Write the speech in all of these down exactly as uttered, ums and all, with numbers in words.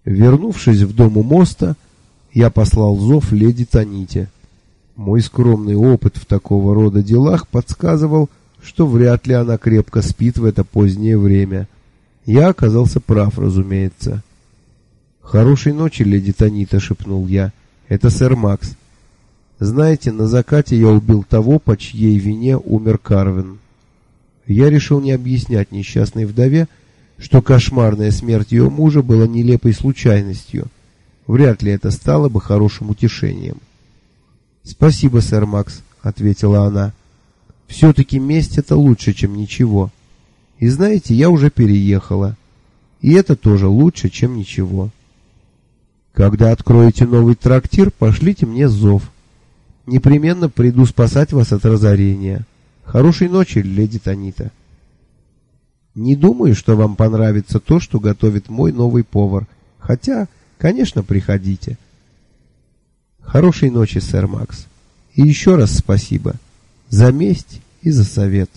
Вернувшись в дом у моста, я послал зов леди Таните. Мой скромный опыт в такого рода делах подсказывал, что вряд ли она крепко спит в это позднее время. Я оказался прав, разумеется. «Хорошей ночи, леди Танита», — шепнул я. «Это сэр Макс. Знаете, на закате я убил того, по чьей вине умер Карвин». Я решил не объяснять несчастной вдове, что кошмарная смерть ее мужа была нелепой случайностью. Вряд ли это стало бы хорошим утешением. «Спасибо, сэр Макс», — ответила она. «Все-таки месть — это лучше, чем ничего. И знаете, я уже переехала. И это тоже лучше, чем ничего. Когда откроете новый трактир, пошлите мне зов. Непременно приду спасать вас от разорения. Хорошей ночи, леди Танита». Не думаю, что вам понравится то, что готовит мой новый повар. Хотя, конечно, приходите. Хорошей ночи, сэр Макс. И еще раз спасибо. За месть и за совет.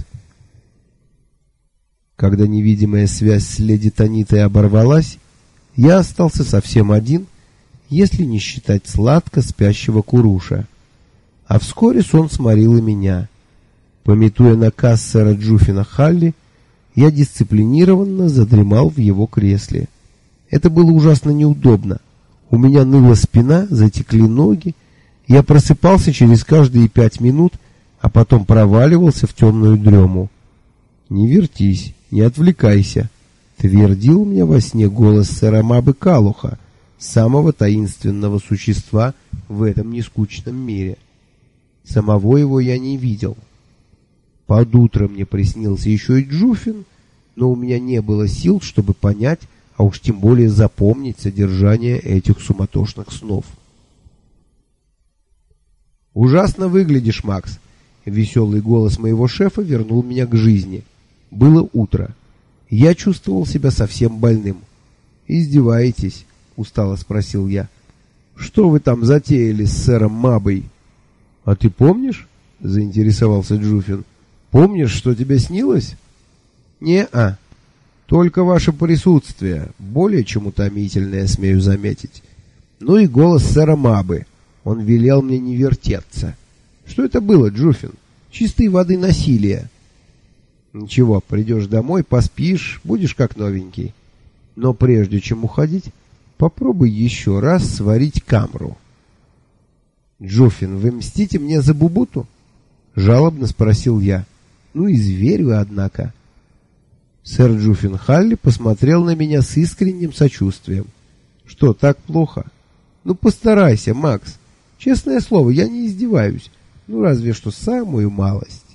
Когда невидимая связь с леди Танитой оборвалась, я остался совсем один, если не считать сладко спящего Куруша. А вскоре сон сморил и меня. Памятуя наказ сэра Джуффина Халли, я дисциплинированно задремал в его кресле. Это было ужасно неудобно. У меня ныла спина, затекли ноги. Я просыпался через каждые пять минут, а потом проваливался в темную дрему. «Не вертись, не отвлекайся», — твердил мне во сне голос сэра Мабы Калуха, самого таинственного существа в этом нескучном мире. Самого его я не видел. Под утро мне приснился еще и Джуффин, но у меня не было сил, чтобы понять, а уж тем более запомнить содержание этих суматошных снов. «Ужасно выглядишь, Макс!» Веселый голос моего шефа вернул меня к жизни. Было утро. Я чувствовал себя совсем больным. «Издеваетесь?» — устало спросил я. «Что вы там затеяли с сэром Мабой?» «А ты помнишь?» — заинтересовался Джуффин. «Помнишь, что тебе снилось?» «Не-а. Только ваше присутствие, более чем утомительное, смею заметить. Ну и голос сэра Мабы. Он велел мне не вертеться. Что это было, Джуффин? Чистой воды насилие». «Ничего, придешь домой, поспишь, будешь как новенький. Но прежде чем уходить, попробуй еще раз сварить камру». «Джуффин, вы мстите мне за Бубуту?» — жалобно спросил я. «Ну и зверь вы, однако». Сэр Джуффин Халли посмотрел на меня с искренним сочувствием. «Что, так плохо? Ну постарайся, Макс. Честное слово, я не издеваюсь. Ну разве что самую малость».